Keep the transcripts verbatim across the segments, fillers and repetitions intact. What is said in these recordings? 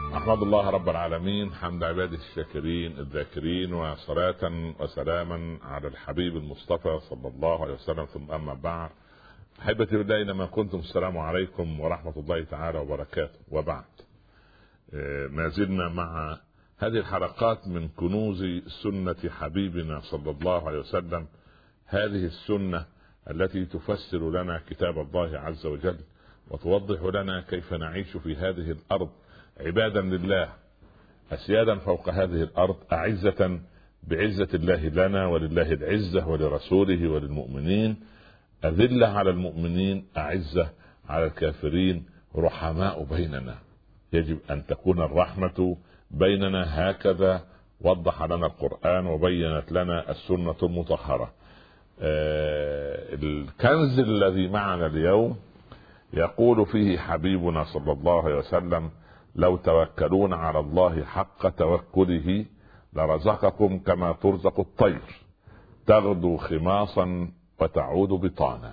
أحمد الله رب العالمين حمد عباده الشاكرين الذاكرين، وصلاة وسلاما على الحبيب المصطفى صلى الله عليه وسلم. ثم أما بعد، أحبتي بالله أينما كنتم، السلام عليكم ورحمة الله تعالى وبركاته. وبعد، ما زلنا مع هذه الحلقات من كنوز سنة حبيبنا صلى الله عليه وسلم، هذه السنة التي تفسر لنا كتاب الله عز وجل وتوضح لنا كيف نعيش في هذه الأرض عبادا لله، أسيادا فوق هذه الأرض، أعزة بعزة الله لنا ولله العزة ولرسوله وللمؤمنين، أذلة على المؤمنين أعزة على الكافرين، رحماء بيننا. يجب أن تكون الرحمة بيننا، هكذا وضح لنا القرآن وبينت لنا السنة المطهرة. آه الكنز الذي معنا اليوم يقول فيه حبيبنا صلى الله عليه وسلم: لو توكلون على الله حق توكله لرزقكم كما ترزق الطير، تغدو خماصا وتعود بطانا.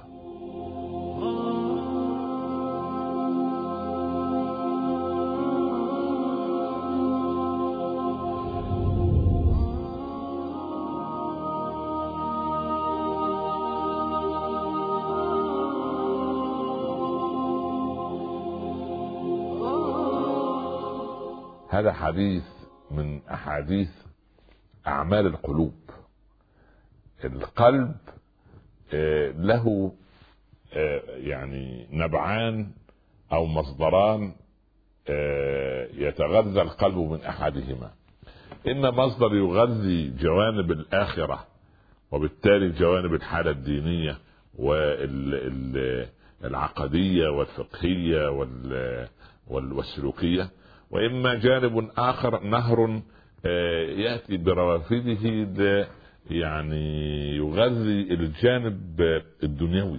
هذا حديث من أحاديث أعمال القلوب. القلب له يعني نبعان أو مصدران يتغذى القلب من أحدهما، إما مصدر يغذي جوانب الآخرة وبالتالي جوانب الحالة الدينية والعقدية والفقهية والسلوكية، وإما جانب آخر نهر يأتي بروافده يعني يغذي الجانب الدنيوي،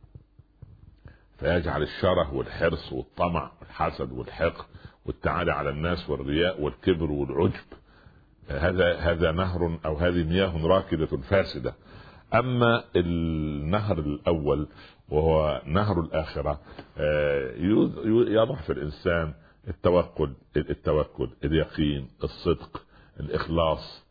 فيجعل الشره والحرص والطمع والحسد والحقد والتعالي على الناس والرياء والكبر والعجب. هذا هذا نهر أو هذه مياه راكدة فاسدة. أما النهر الأول وهو نهر الآخرة يضع في الإنسان التوكل التوكل اليقين، الصدق، الإخلاص،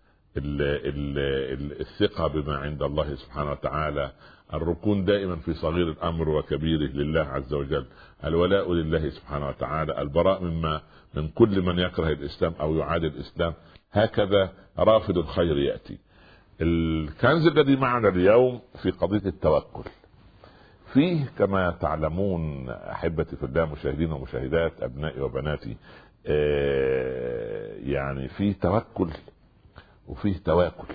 الثقة بما عند الله سبحانه وتعالى، الركون دائما في صغير الأمر وكبيره لله عز وجل، الولاء لله سبحانه وتعالى، البراء مما من كل من يكره الإسلام أو يعادي الإسلام. هكذا رافد الخير يأتي. الكنز الذي معنا اليوم في قضية التوكل، فيه كما تعلمون أحبتي في الله، مشاهدين ومشاهدات، أبنائي وبناتي، يعني فيه توكل وفيه تواكل.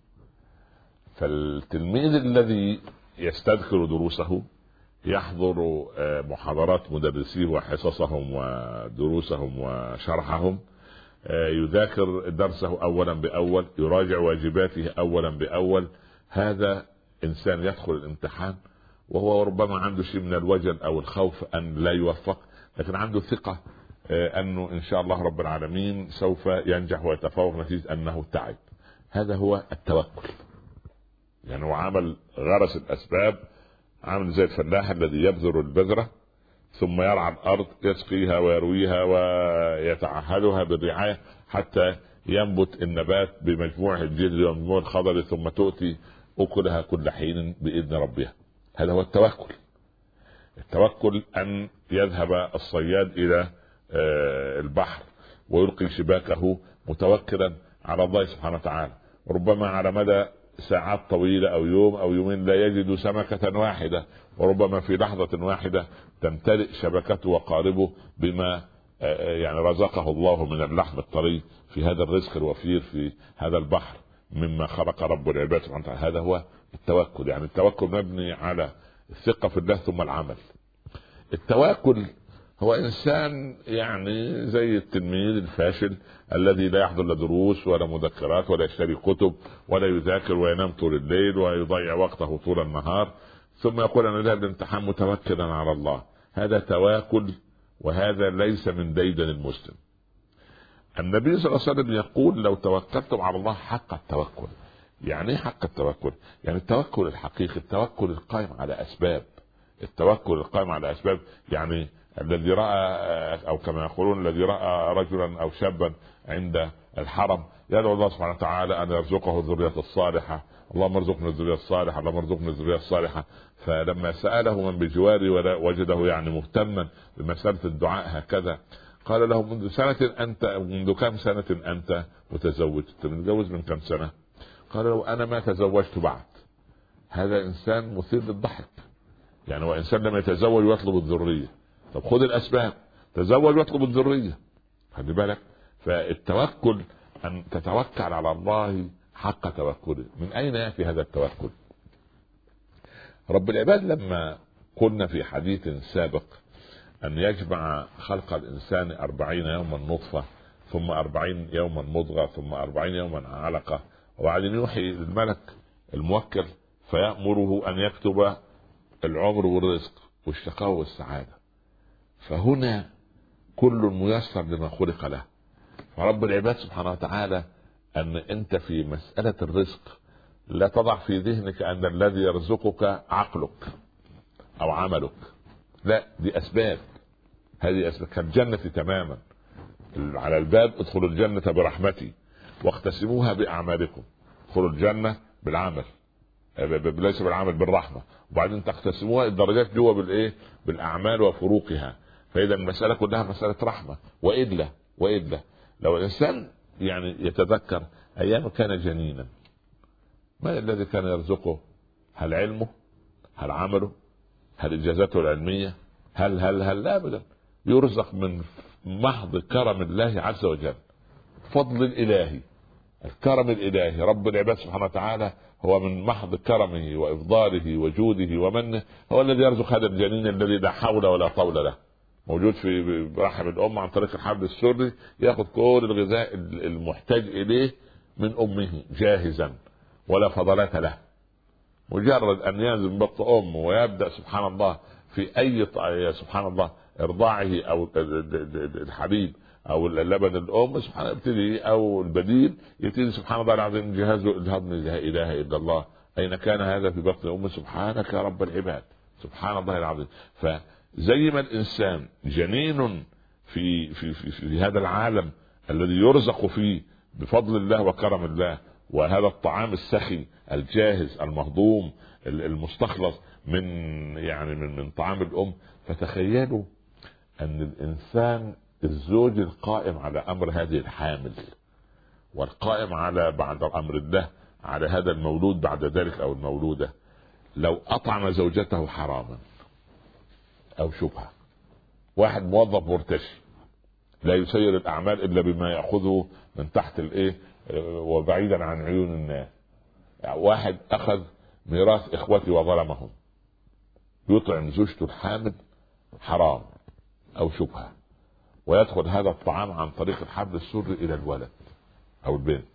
فالتلميذ الذي يستذكر دروسه، يحضر محاضرات مدرسيه وحصصهم ودروسهم وشرحهم، يذاكر درسه أولا بأول، يراجع واجباته أولا بأول، هذا إنسان يدخل الامتحان وهو ربما عنده شيء من الوجل أو الخوف أن لا يوفق، لكن عنده ثقة أنه إن شاء الله رب العالمين سوف ينجح ويتفوق نتيجة أنه تعب. هذا هو التوكل. يعني هو عمل غرس الأسباب، عامل زي الفلاح الذي يبذر البذرة ثم يرعى الأرض، يسقيها ويرويها ويتعهدها بالرعاية حتى ينبت النبات بمجموع الجذر ومجموع الخضر، ثم تؤتي أكلها كل حين بإذن ربها. هذا هو التوكل. التوكل أن يذهب الصياد إلى البحر ويلقي شباكه متوكلا على الله سبحانه وتعالى، ربما على مدى ساعات طويلة أو يوم أو يومين لا يجد سمكة واحدة، وربما في لحظة واحدة تمتلئ شبكته وقاربه بما يعني رزقه الله من اللحم الطري في هذا الرزق الوفير في هذا البحر مما خلق رب العباد سبحانه وتعالى. هذا هو التوكل. يعني التوكل مبني على الثقة في الله ثم العمل. التواكل هو إنسان يعني زي التلميذ الفاشل الذي لا يحضر لا دروس ولا مذكرات ولا يشتري كتب ولا يذاكر وينام طول الليل ويضيع وقته طول النهار، ثم يقول أنا ذهب الامتحان متوكلا على الله. هذا تواكل، وهذا ليس من ديدن المسلم. النبي صلى الله عليه وسلم يقول: لو توكلتم على الله حق التوكل. يعني ايه حق التوكل؟ يعني التوكل الحقيقي، التوكل القائم على أسباب. التوكل القائم على أسباب يعني الذي رأى أو كما يقولون الذي رأى رجلا أو شابا عند الحرم يدعو الله سبحانه وتعالى أن يرزقه الذرية الصالحة، اللهم ارزقنا الذرية الصالحة، اللهم ارزقنا الذرية الصالحة. فلما سأله من بجواره وجده يعني مهتما بمسألة الدعاء هكذا، قال له منذ سنة أنت منذ كم سنة أنت متزوج؟ أنت متزوج من كم سنة؟ قال له أنا ما تزوجت بعد. هذا إنسان مثير للضحك، يعني وإنسان لم يتزوج ويطلب الذرية. طب خذ الأسباب، تزوج واطلب الذرية. خلي بالك، فالتوكل أن تتوكل على الله حق توكله. من أين يأتي هذا التوكل؟ رب العباد لما قلنا في حديث سابق أن يجمع خلق الإنسان أربعين يوما نطفة، ثم أربعين يوما مضغة، ثم أربعين يوما علقة، وبعدين يوحي الملك الموكل فيأمره أن يكتب العمر والرزق والشقاء والسعادة. فهنا كل ميسر لما خلق له. فرب العباد سبحانه وتعالى أن أنت في مسألة الرزق لا تضع في ذهنك أن الذي يرزقك عقلك أو عملك، لا، دي أسباب. هذه أسباب كالجنة تماما. على الباب ادخلوا الجنة برحمتي واقتسموها بأعمالكم. ادخلوا الجنة بالعمل، ليس بالعمل، بالرحمة، وبعدين تقتسموها الدرجات جوا بالإيه؟ بالأعمال وفروقها. فإذا المسألة كلها مسألة رحمة. وإلا وإلا لو الإنسان يعني يتذكر أيام كان جنينا، ما الذي كان يرزقه؟ هل علمه؟ هل عمله؟ هل إجازته العلمية؟ هل هل هل لا أبدا. يرزق من محض كرم الله عز وجل، فضل الإلهي، الكرم الإلهي. رب العباد سبحانه وتعالى هو من محض كرمه وإفضاله وجوده ومنه هو الذي يرزق هذا الجنين الذي لا حول ولا طول له، موجود في رحم الأم عن طريق الحبل السري، يأخذ كل الغذاء المحتاج إليه من أمه جاهزا ولا فضلات له. مجرد أن ينزل من بطن أمه ويبدأ سبحان الله في أي سبحان الله إرضاعه أو الحليب أو اللبن الأم سبحان يبتدي أو البديل يبتدي سبحان الله العظيم جهازه الهضم لا إله إلا الله. أين كان هذا؟ في بطن أمه. سبحانك يا رب العباد، سبحان الله العظيم. فزي ما الإنسان جنين في في في, في هذا العالم الذي يرزق فيه بفضل الله وكرم الله، وهذا الطعام السخي الجاهز المهضوم المستخلص من يعني من من طعام الأم. فتخيلوا أن الإنسان الزوج القائم على أمر هذه الحامل والقائم على بعد أمر الله على هذا المولود بعد ذلك أو المولودة، لو أطعم زوجته حراما أو شبهة، واحد موظف مرتشي لا يسير الأعمال إلا بما يأخذه من تحت الإيه وبعيدا عن عيون الناس، يعني واحد أخذ ميراث إخوتي وظلمهم، يطعم زوجته الحامل حرام أو شبهة، ويدخل هذا الطعام عن طريق الحبل السري إلى الولد أو البنت.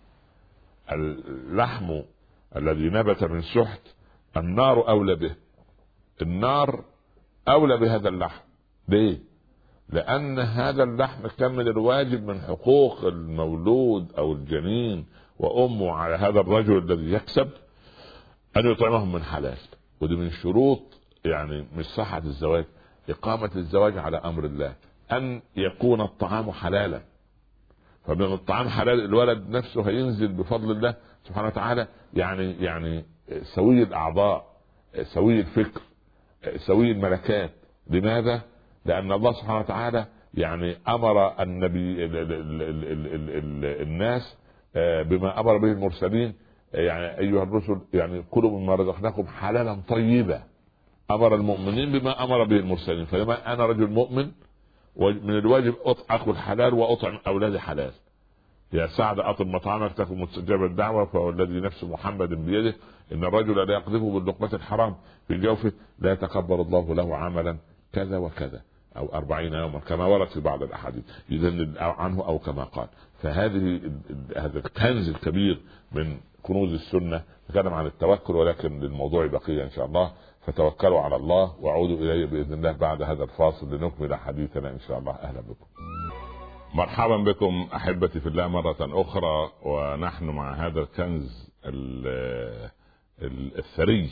اللحم الذي نبت من سحت النار أولى به، النار أولى بهذا اللحم. ليه؟ لأن هذا اللحم كان من الواجب من حقوق المولود أو الجنين وأمه على هذا الرجل الذي يكسب أن يطعمهم من حلال. ودي من شروط يعني مش صحة الزواج، إقامة الزواج على أمر الله، أن يكون الطعام حلالا. فمن الطعام حلال الولد نفسه هينزل بفضل الله سبحانه وتعالى يعني يعني سوي الأعضاء، سوي الفكر، سوي الملكات. لماذا؟ لأن الله سبحانه وتعالى يعني أمر النبي ال ال ال ال ال ال الناس بما أمر به المرسلين، يعني أيها الرسل يعني كلوا مما رزقناكم حلالا طيبا. أمر المؤمنين بما أمر به المرسلين. فلما أنا رجل مؤمن ومن الواجب أكل حلال وأطعم أولادي حلال. يا سعد أطعم مطعمك تكن مستجاب الدعوة، فهو الذي نفس محمد بيده إن الرجل لا يقذفه باللقمة الحرام في جوفه لا يتقبل الله له عملا كذا وكذا أو أربعين يوما كما ورد في بعض الأحاديث يذن عنه أو كما قال. فهذه هذا الكنز الكبير من كنوز السنة. نتكلم عن التوكل ولكن للموضوع بقية إن شاء الله، فتوكلوا على الله وأعودوا إليه بإذن الله بعد هذا الفاصل لنكمل حديثنا إن شاء الله. أهلا بكم، مرحبا بكم أحبتي في الله مرة أخرى، ونحن مع هذا الكنز الثري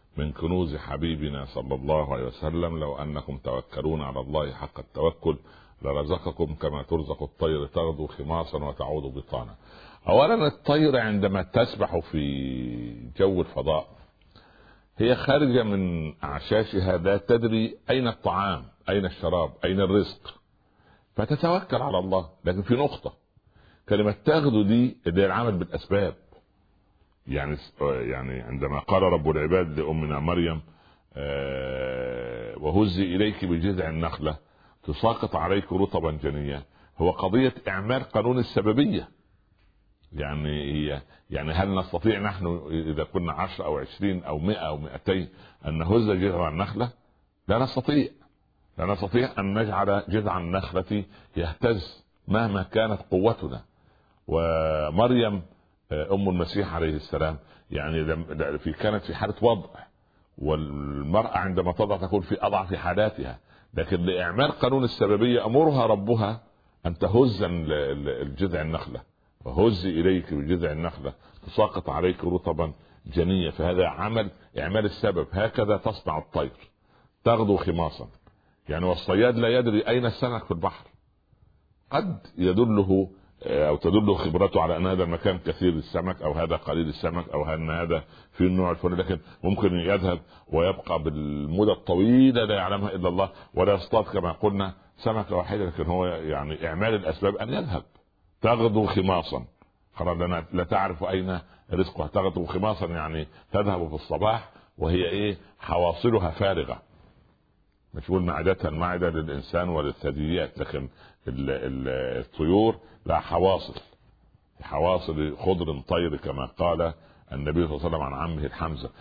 من كنوز حبيبنا صلى الله عليه وسلم: لو أنكم توكلون على الله حق التوكل لرزقكم كما ترزق الطير تغدو خماصا وتعود بطانا. أولا، الطير عندما تسبح في جو الفضاء هي خارجة من أعشاشها لا تدري أين الطعام، أين الشراب، أين الرزق، فتتوكل على الله. لكن في نقطة، كلمة تغدو دي اللي هي العمل بالأسباب. يعني يعني عندما قال رب العباد لأمنا مريم: آه وهزي إليك بجذع النخلة تساقط عليك رطبا جنيا، هو قضية إعمال قانون السببية. يعني هي يعني هل نستطيع نحن إذا كنا عشر أو عشرين أو مئة أو مئتين أن نهز جذع النخلة؟ لا نستطيع. لا نستطيع أن نجعل جذع النخلة يهتز مهما كانت قوتنا. ومريم أم المسيح عليه السلام يعني في كانت في حالة وضع، والمرأة عندما تضع تكون في أضعف حالاتها، لكن لإعمال قانون السببية أمرها ربها أن تهز الجذع النخلة: وهزي إليك بجذع النخلة تساقط عليك رطبا جنيا. فهذا عمل إعمال السبب. هكذا تصنع الطير تغدو خماصا. يعني والصياد لا يدري أين السمك في البحر، قد يدله أو تدل خبرته على أن هذا المكان كثير السمك أو هذا قليل السمك أو أن هذا في النوع الفلاني، لكن ممكن يذهب ويبقى بالمدة الطويلة لا يعلمها إلا الله، ولا يصطاد كما قلنا سمكة واحدة. لكن هو يعني إعمال الأسباب أن يذهب. تغدو خماصا، قال لا تعرف أين رزقها. تغدو خماصا يعني تذهب في الصباح وهي إيه؟ حواصلها فارغة. مش بقول معدتها المعدة للإنسان وللثدييات، لكن الطيور لا حواصل، حواصل خضر طير كما قال النبي صلى الله عليه وسلم عن عمه الحمزة.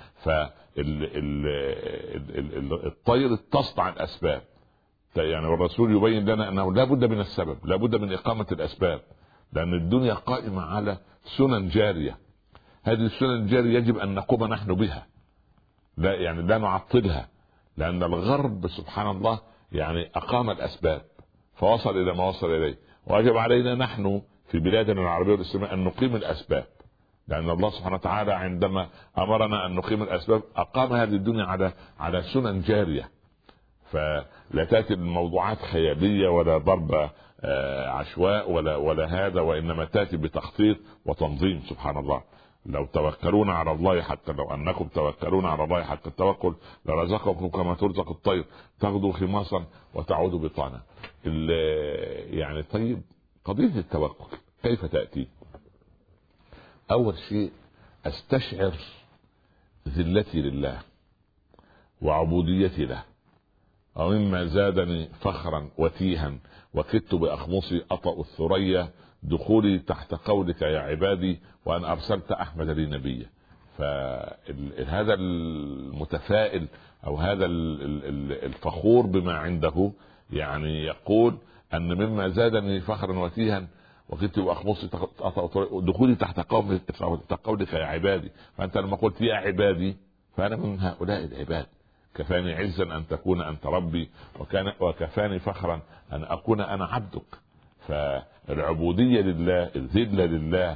فالطير تصنع الأسباب. يعني والرسول يبين لنا أنه لا بد من السبب، لا بد من إقامة الأسباب، لأن الدنيا قائمة على سنن جارية. هذه السنن الجارية يجب أن نقوم نحن بها، لا يعني لا نعطلها، لأن الغرب سبحان الله يعني أقام الأسباب فوصل إلى ما وصل إليه. واجب علينا نحن في بلادنا العربية والإسلامية أن نقيم الأسباب، لأن الله سبحانه وتعالى عندما أمرنا أن نقيم الأسباب أقام هذه الدنيا على على سنن جارية. فلا تأتي الموضوعات خيالية ولا ضرب عشواء ولا ولا هذا، وإنما تأتي بتخطيط وتنظيم. سبحان الله. لو توكلون على الله حتى لو أنكم توكلون على الله حتى التوكل لرزقكم كما ترزق الطير تغدو خماصا وتعود بطانا. يعني طيب، قضية التوكل كيف تأتي؟ أول شيء أستشعر ذلتي لله وعبوديتي له، ومما زادني فخرا وتيها وكدت بأخمصي أطأ الثريا دخولي تحت قولك يا عبادي وأن أرسلت أحمد لي نبيا. فهذا المتفائل أو هذا الفخور بما عنده يعني يقول أن مما زادني فخرا وتيها وكدت بأخمصي دخولي تحت قولك يا عبادي. فأنت لما قلت يا عبادي فأنا من هؤلاء العباد. كفاني عزا أن تكون أنت ربي، وكان وكفاني فخرا أن أكون أنا عبدك. فالعبودية لله، الذلة لله،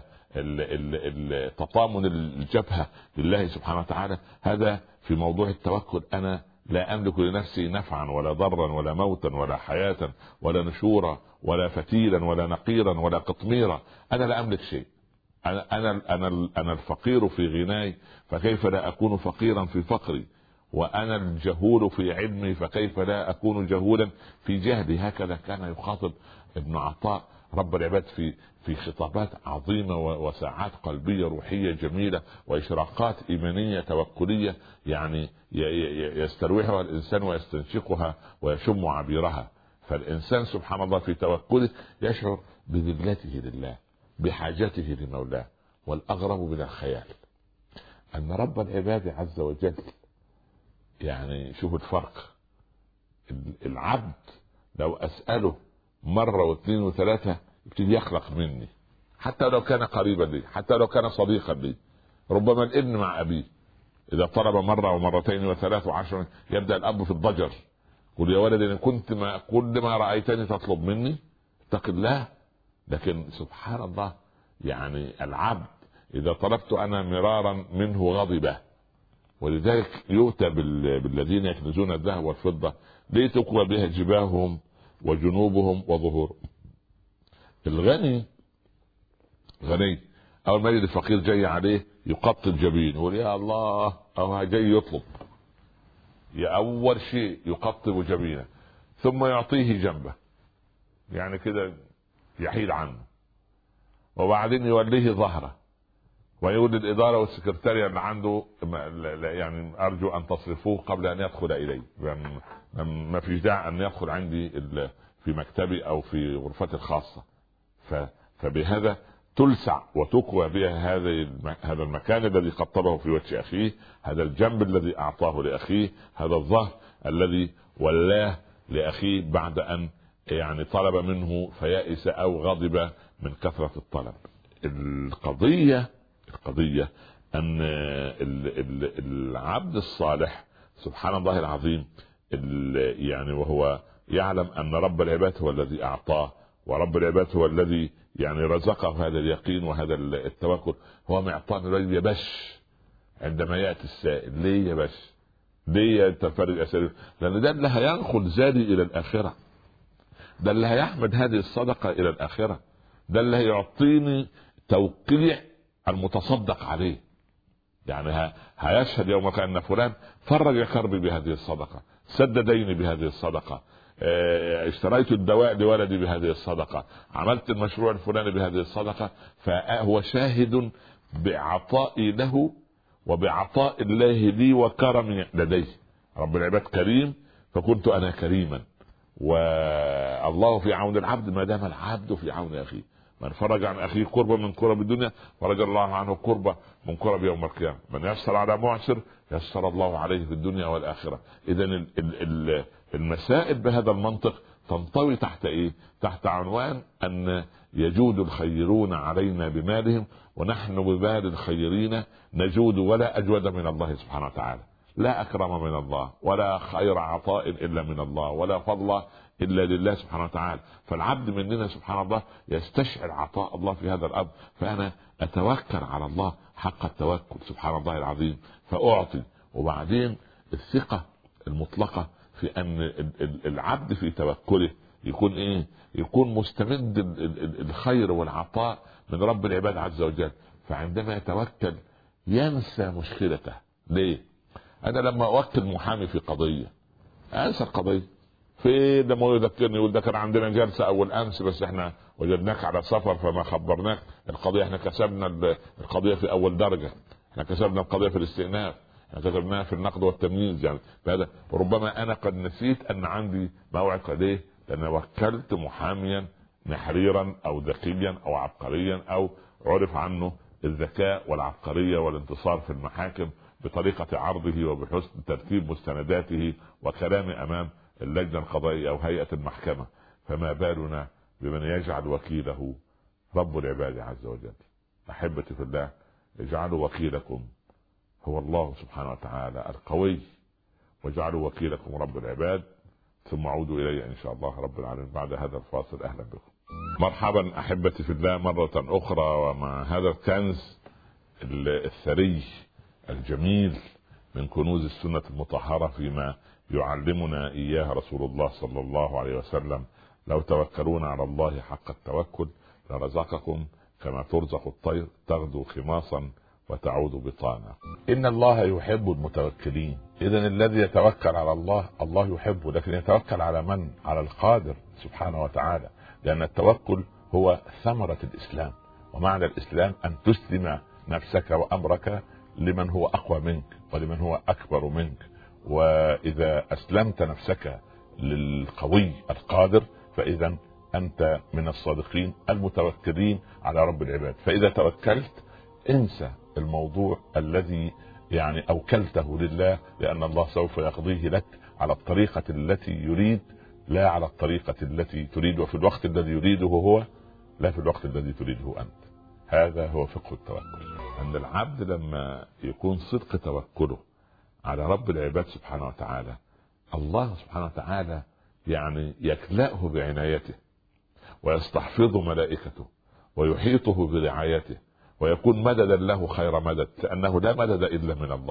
تطامن الجبهة لله سبحانه وتعالى، هذا في موضوع التوكل. أنا لا أملك لنفسي نفعا ولا ضرا ولا موتا ولا حياة ولا نشورا ولا فتيلا ولا نقيرا ولا قطميرا. أنا لا أملك شيء. أنا أنا أنا أنا الفقير في غناي، فكيف لا أكون فقيرا في فقري؟ وأنا الجهول في علمي، فكيف لا أكون جهولا في جهلي؟ هكذا كان يخاطب ابن عطاء رب العباد في في خطابات عظيمة وساعات قلبية روحية جميلة وإشراقات إيمانية توكلية، يعني يستروحها الإنسان ويستنشقها ويشم عبيرها. فالإنسان سبحان الله في توكله يشعر بذلته لله، بحاجته لمولاه. والأغرب من الخيال أن رب العباد عز وجل، يعني شوف الفرق، العبد لو أسأله مرة واثنين وثلاثة يبتدي يخلق مني، حتى لو كان قريبا لي، حتى لو كان صديقا لي. ربما الابن مع أبيه إذا طلب مرة ومرتين وثلاث وعشر يبدأ الأب في الضجر، قل يا ولد إن كنت ما كل ما رأيتني تطلب مني اتق الله. لكن سبحان الله، يعني العبد إذا طلبت أنا مرارا منه غضبه، ولذلك يؤتى بالذين يكنزون الذهب والفضة لتكوى بها جباههم وجنوبهم وظهورهم. الغني غني اول ما يجي الفقير جاي عليه يقطب جبين يقول يا الله، او جاي يطلب، يا اول شيء يقطب جبينه ثم يعطيه جنبه، يعني كده يحيد عنه، وبعدين يوليه ظهره ويقول للإدارة والسكرتارية اللي عنده يعني أرجو أن تصرفوه قبل أن يدخل إلي، يعني ما فيش داعي أن يدخل عندي في مكتبي أو في غرفتي الخاصة. فبهذا تلسع وتكوى بها هذا هذا المكان الذي قطبه في وجه أخيه، هذا الجنب الذي أعطاه لأخيه، هذا الظهر الذي ولاه لأخيه بعد أن يعني طلب منه فيأس أو غضب من كثرة الطلب. القضية القضية أن العبد الصالح سبحان الله العظيم يعني وهو يعلم أن رب العباد هو الذي أعطاه، ورب العباد هو الذي يعني رزقه هذا اليقين وهذا التوكل، هو معطان الرجل يبش عندما يأتي السائل. ليه يبش؟ ليه تفرج أسئلة؟ لأن ده اللي هينقل زادي إلى الآخرة، ده اللي هيحمد هذه الصدقة إلى الآخرة، ده اللي هيعطيني توقيع المتصدق عليه. يعني هيشهد يوم أن فلان فرج كربي بهذه الصدقة، سد ديني بهذه الصدقة، اشتريت الدواء لولدي بهذه الصدقة، عملت المشروع الفلاني بهذه الصدقة. فهو شاهد بعطائي له وبعطاء الله لي وكرمي لديه. رب العباد كريم فكنت أنا كريما، والله في عون العبد ما دام العبد في عون أخيه. من فرج عن أخيه كربة من كرب الدنيا فرج الله عنه كربة من كرب يوم القيامة. من يسر على معسر يسر الله عليه في الدنيا والآخرة. إذن المسائل بهذا المنطق تنطوي تحت إيه؟ تحت عنوان أن يجود الخيرون علينا بمالهم ونحن بمال الخيرين نجود ولا أجود من الله سبحانه وتعالى. لا أكرم من الله ولا خير عطاء إلا من الله ولا فضل إلا لله سبحانه وتعالى. فالعبد مننا سبحان الله يستشعر عطاء الله في هذا الأمر، فأنا أتوكل على الله حق التوكل سبحان الله العظيم فأعطي. وبعدين الثقة المطلقة في أن العبد في توكله يكون إيه؟ يكون مستمد الخير والعطاء من رب العباد عز وجل. فعندما يتوكل ينسى مشكلته. ليه؟ أنا لما أوكل محامي في قضية أنسى القضية. في لما يذكرني يقول ده كان عندنا جلسة أول أمس بس إحنا وجدناك على سفر فما خبرناك القضية، إحنا كسبنا القضية في أول درجة، إحنا كسبنا القضية في الاستئناف، إحنا كسبناها في النقد والتمييز. يعني هذا وربما أنا قد نسيت أن عندي موعد قضية لأن وكلت محاميا نحريرا أو ذكيا أو عبقريا أو عرف عنه الذكاء والعبقرية والانتصار في المحاكم بطريقة عرضه وبحسن ترتيب مستنداته وكلامه أمام اللجنة القضائية أو هيئة المحكمة. فما بالنا بمن يجعل وكيله رب العباد عز وجل. أحبتي في الله، اجعلوا وكيلكم هو الله سبحانه وتعالى القوي، واجعلوا وكيلكم رب العباد. ثم عودوا إلي إن شاء الله رب العالمين بعد هذا الفاصل. أهلا بكم. مرحبا أحبتي في الله مرة أخرى ومع هذا الكنز الثري الجميل من كنوز السنة المطهرة فيما يعلمنا إياه رسول الله صلى الله عليه وسلم. لو توكلون على الله حق التوكل لرزقكم كما ترزق الطير تغدو خماصا وتعود بطانا. إن الله يحب المتوكلين. إذن الذي يتوكل على الله الله يحبه، لكن يتوكل على من؟ على القادر سبحانه وتعالى. لأن التوكل هو ثمرة الإسلام، ومعنى الإسلام أن تسلم نفسك وأمرك لمن هو أقوى منك ولمن هو أكبر منك. وإذا أسلمت نفسك للقوي القادر فإذا أنت من الصادقين المتوكلين على رب العباد. فإذا توكلت انسى الموضوع الذي يعني أوكلته لله، لأن الله سوف يقضيه لك على الطريقة التي يريد لا على الطريقة التي تريد، وفي الوقت الذي يريده هو لا في الوقت الذي تريده أنت. هذا هو فقه التوكل. أن العبد لما يكون صدق توكله على رب العباد سبحانه وتعالى الله سبحانه وتعالى يعني يكلأه بعنايته ويستحفظ ملائكته ويحيطه برعايته ويكون مددا له خير مدد، لأنه لا مدد إلا من الله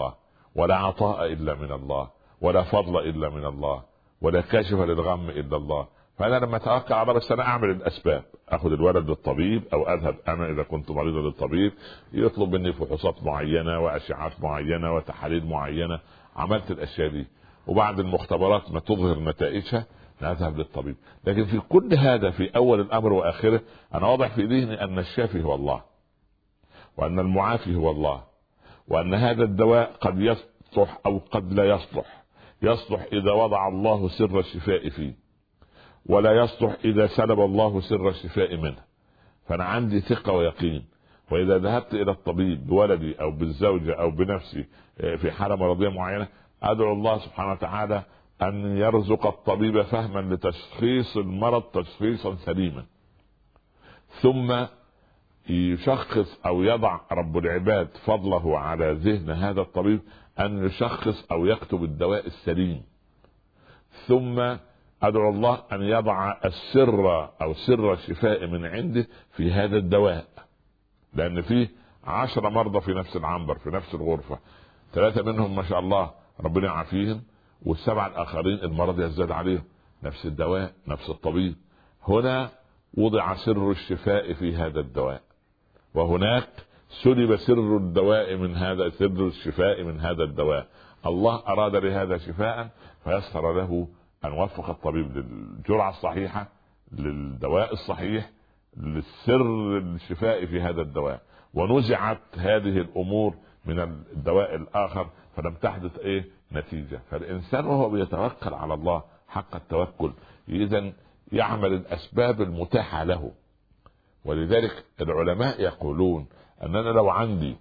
ولا عطاء إلا من الله، ولا فضل إلا من الله، ولا كاشف للغم إلا الله. فأنا لما أتوكل على الله بس أنا أعمل الأسباب، أخذ الولد للطبيب أو أذهب أنا إذا كنت مريضا للطبيب، يطلب مني فحوصات معينة وأشعات معينة وتحاليل معينة، عملت الأشياء دي وبعد المختبرات ما تظهر نتائجها نذهب للطبيب. لكن في كل هذا في أول الأمر وآخره أنا واضح في ذهني أن الشافي هو الله، وأن المعافي هو الله، وأن هذا الدواء قد يصلح أو قد لا يصلح. يصلح إذا وضع الله سر الشفاء فيه، ولا يصلح إذا سلب الله سر الشفاء منه. فأنا عندي ثقة ويقين، وإذا ذهبت إلى الطبيب بولدي أو بالزوجة أو بنفسي في حالة مرضية معينة أدعو الله سبحانه وتعالى أن يرزق الطبيب فهما لتشخيص المرض تشخيصا سليما، ثم يشخص أو يضع رب العباد فضله على ذهن هذا الطبيب أن يشخص أو يكتب الدواء السليم، ثم أدعو الله أن يضع السر أو سر الشفاء من عنده في هذا الدواء. لأن فيه عشرة مرضى في نفس العنبر في نفس الغرفة، ثلاثة منهم ما شاء الله ربنا يعافيهم، والسبعة الآخرين المرض يزداد عليهم، نفس الدواء نفس الطبيب. هنا وضع سر الشفاء في هذا الدواء، وهناك سلب سر الدواء من هذا سر الشفاء من هذا الدواء. الله أراد لهذا شفاء فيسر له أن وفق الطبيب للجرعة الصحيحة للدواء الصحيح للسر الشفاء في هذا الدواء، ونزعت هذه الأمور من الدواء الآخر فلم تحدث إيه نتيجة. فالإنسان وهو بيتوكل على الله حق التوكل إذن يعمل الأسباب المتاحة له. ولذلك العلماء يقولون أننا لو عندي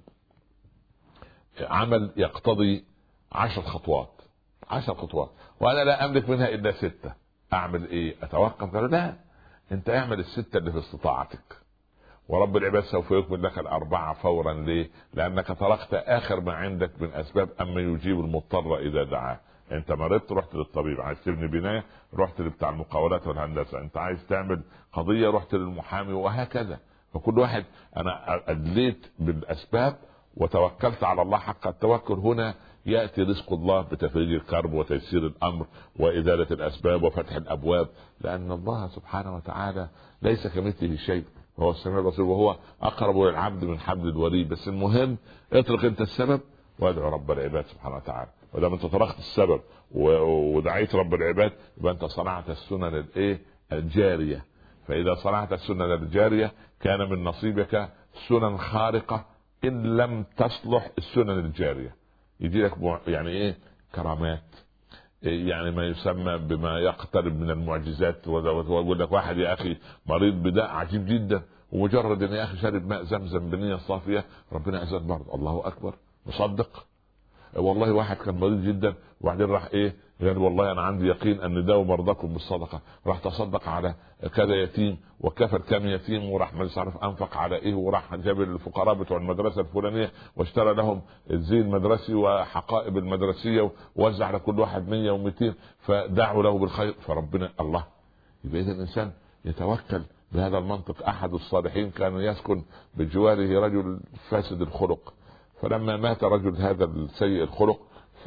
عمل يقتضي عشر خطوات عشر خطوات وأنا لا أملك منها إلا ستة، أعمل إيه؟ أتوقف؟ قالوا لا، أنت اعمل الستة اللي في استطاعتك، ورب العباد سوف يكمل لك الأربعة فورا. ليه؟ لأنك تركت آخر ما عندك من أسباب أما يجيب المضطر إذا دعاه. انت مرضت رحت للطبيب، عايز تبني بنايه رحت لبتاع المقاولات والهندسه، انت عايز تعمل قضيه رحت للمحامي، وهكذا. فكل واحد انا ادليت بالاسباب وتوكلت على الله حق التوكل. هنا ياتي رزق الله بتفريج الكرب وتيسير الامر وازاله الاسباب وفتح الابواب، لان الله سبحانه وتعالى ليس كمثله شيء وهو السميع البصير، وهو اقرب للعبد من حبل الوريد. بس المهم اترك انت السبب وادعو رب العباد سبحانه وتعالى. ودام انت تركت السبب ودعيت رب العباد يبقى انت صنعت السنن الايه الجاريه. فاذا صنعت السنن الجاريه كان من نصيبك سنن خارقه ان لم تصلح السنن الجاريه. يجي لك يعني ايه كرامات، يعني ما يسمى بما يقترب من المعجزات. ويقول لك واحد يا اخي مريض بداء عجيب جدا، ومجرد ان يا اخي شرب ماء زمزم بنيه صافيه ربنا ازال مرض. الله اكبر، مصدق؟ والله واحد كان مريض جدا وبعدين راح ايه يعني والله انا عندي يقين ان داووا مرضاكم بالصدقه، راح تصدق على كذا يتيم وكفر كم يتيم، وراح مش عارف انفق على ايه، وراح جاب الفقراء بتوع المدرسه الفلانيه واشترى لهم الزي المدرسي وحقائب المدرسيه ووزع على كل واحد مية ومئتين فدعوا له بالخير. فربنا الله يبقى اذا الانسان يتوكل بهذا المنطق. احد الصالحين كان يسكن بجواره رجل فاسد الخلق، فلما مات رجل هذا السيء الخلق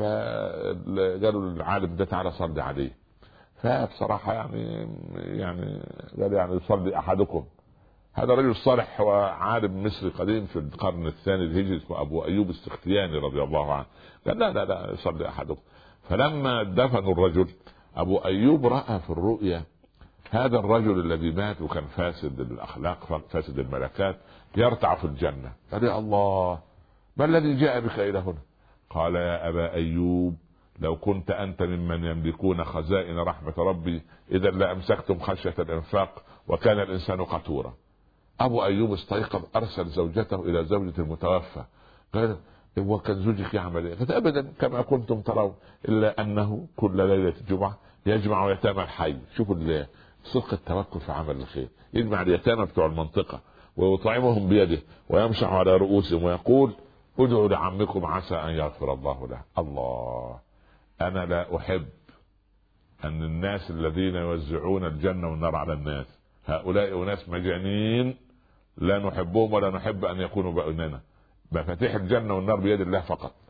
فقالوا للعالم ده تعالى صلي عليه. فبصراحة يعني يعني قال يعني يصلي أحدكم. هذا رجل صالح وعالم مصري قديم في القرن الثاني الهجري اسمه أبو أيوب السختياني رضي الله عنه. قال لا لا لا يصلي أحدكم. فلما دفنوا الرجل أبو أيوب رأى في الرؤيا هذا الرجل الذي مات وكان فاسد الأخلاق فاسد الملكات يرتع في الجنة. قال يا الله ما الذي جاء بك إلى هنا؟ قال يا أبا أيوب لو كنت أنت ممن يملكون خزائن رحمة ربي إذا لأمسكتم خشية الإنفاق وكان الإنسان قتورا. أبو أيوب استيقظ، أرسل زوجته إلى زوجة المتوفى قال هو كان زوجك يعمل إيه؟ قالت أبدا كما كنتم ترون إلا أنه كل ليلة الجمعة يجمع يتامى الحي. شوفوا صدق التوكل في عمل الخير، يجمع اليتامى بتوع المنطقة ويطعمهم بيده ويمسح على رؤوسهم ويقول ادعوا لعمكم عسى ان يغفر الله له. الله، انا لا احب ان الناس الذين يوزعون الجنة والنار على الناس هؤلاء اناس مجانين لا نحبهم ولا نحب ان يكونوا بيننا. مفاتيح الجنة والنار بيد الله فقط،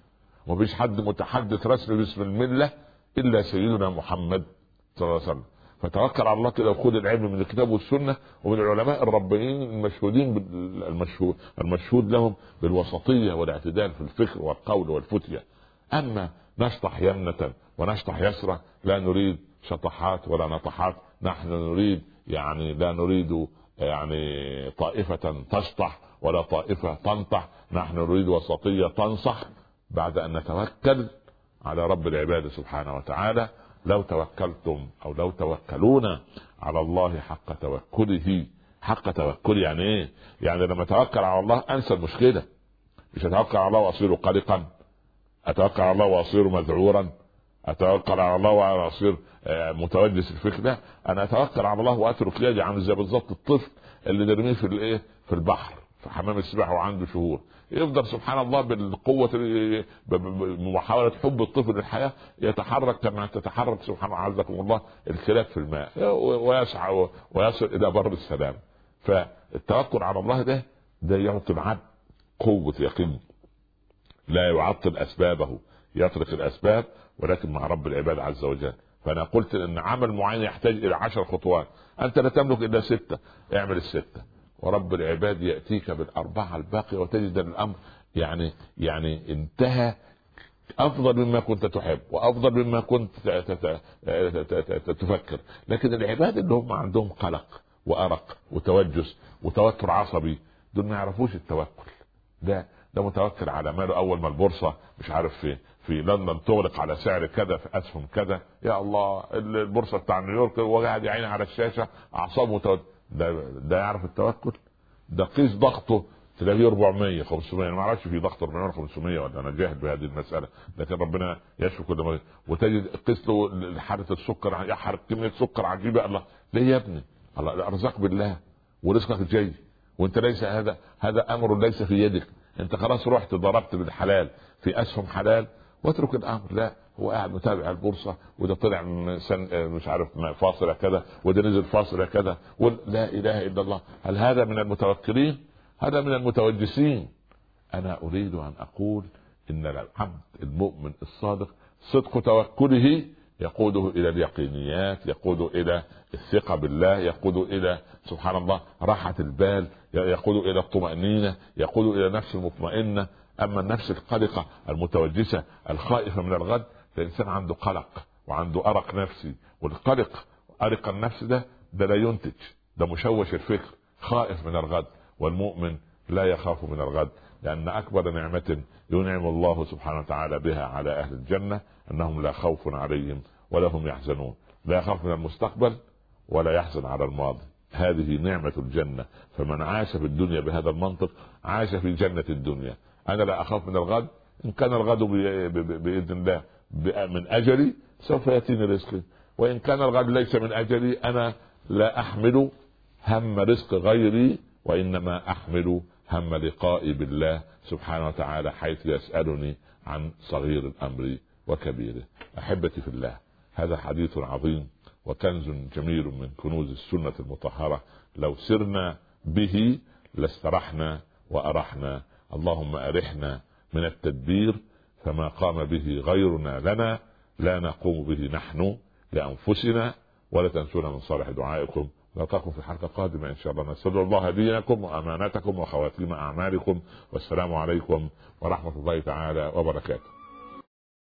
ومفيش حد متحدث رسمي باسم المله الا سيدنا محمد صلى الله عليه وسلم. فتوكل على الله كده وخذ العلم من الكتاب والسنه ومن العلماء الربانيين المشهودين المشهود المشهود لهم بالوسطيه والاعتدال في الفكر والقول والفتيه. اما نشطح يمنه ونشطح يسرى، لا نريد شطحات ولا نطحات، نحن نريد يعني لا نريد يعني طائفه تشطح ولا طائفه تنطح، نحن نريد وسطيه تنصح بعد ان نتوكل على رب العباد سبحانه وتعالى. لو توكلتم او لو توكلون على الله حق توكله، حق توكل يعني ايه؟ يعني لما اتوكل على الله انسى المشكله، مش اتوكل على الله واصير قلقا، اتوكل على الله واصير مذعورا، اتوكل على الله واصير متوجس الفكر. لا، انا اتوكل على الله واترك يدي، عامل زي بالظبط الطفل اللي نرميه في الايه في البحر في حمام السباحه وعنده شهور، يفضل سبحان الله بالقوه بمحاوله حب الطفل للحياه يتحرك كما تتحرك سبحان الله عزكم الله الكلاب في الماء، ويسعى ويصل الى بر السلام. فالتوكل على الله ده ده يعطي العبد قوه يقين، لا يعطل اسبابه، يترك الاسباب ولكن مع رب العباد عز وجل. فانا قلت ان عمل معين يحتاج الى عشر خطوات، انت لا تملك الا سته، اعمل السته ورب العباد ياتيك بالاربعه الباقيه وتجد الامر يعني يعني انتهى افضل مما كنت تحب وافضل مما كنت تفكر. لكن العباد اللي هم عندهم قلق وارق وتوجس وتوتر عصبي دول ما يعرفوش التوكل. ده ده متوكل على ماله. اول ما البورصه مش عارف في في لندن تغلق على سعر كذا في اسهم كذا، يا الله البورصه بتاع نيويورك وقاعد يعين على الشاشه اعصابه متوتر. ده ده يعرف التوكل؟ ده قيس ضغطه تلاقيه أربعمية خمسمية، انا ما اعرفش في ضغط أربعمية خمسمية ولا انا جاهل بهذه المساله، لكن ربنا يشفي كل مريض. وتجد قيس له حاله السكر يحرق كميه سكر عجيبه. الله ليه يا ابني؟ الله الارزاق بالله ورزقك جاي، وانت ليس هذا هذا امر ليس في يدك. انت خلاص رحت ضربت بالحلال في اسهم حلال واترك الامر. لا، هو قاعد متابع البورصه وده طلع من سن مش عارف فاصله كذا وده نزل فاصله كذا، لا اله الا الله. هل هذا من المتوكلين؟ هذا من المتوجسين. انا اريد ان اقول ان العبد المؤمن الصادق صدق توكله يقوده الى اليقينيات، يقوده الى الثقه بالله، يقوده الى سبحان الله راحه البال، يقوده الى الطمانينه، يقوده الى نفس المطمئنه. اما النفس القلقه المتوجسه الخائفه من الغد، الانسان عنده قلق وعنده ارق نفسي، والقلق ارق النفس ده ده لا ينتج، ده مشوش الفكر، خائف من الغد. والمؤمن لا يخاف من الغد، لأن أكبر نعمة ينعم الله سبحانه وتعالى بها على أهل الجنة أنهم لا خوف عليهم ولا هم يحزنون، لا يخاف من المستقبل ولا يحزن على الماضي. هذه نعمة الجنة. فمن عاش في الدنيا بهذا المنطق عاش في جنة الدنيا. أنا لا أخاف من الغد، إن كان الغد بإذن الله من أجلي سوف يأتيني رزقي، وإن كان الغد ليس من أجلي أنا لا أحمل هم رزق غيري، وإنما أحمل هم لقائي بالله سبحانه وتعالى حيث يسألني عن صغير الأمر وكبيره. أحبتي في الله، هذا حديث عظيم وكنز جميل من كنوز السنة المطهرة، لو سرنا به لاسترحنا وأرحنا. اللهم أرحنا من التدبير فما قام به غيرنا لنا لا نقوم به نحن لأنفسنا، ولا تنسونا من صالح دعائكم. نلقاكم في حلقة قادمة إن شاء الله. نستودع الله دينكم وأماناتكم وخواتيم أعمالكم، والسلام عليكم ورحمة الله تعالى وبركاته.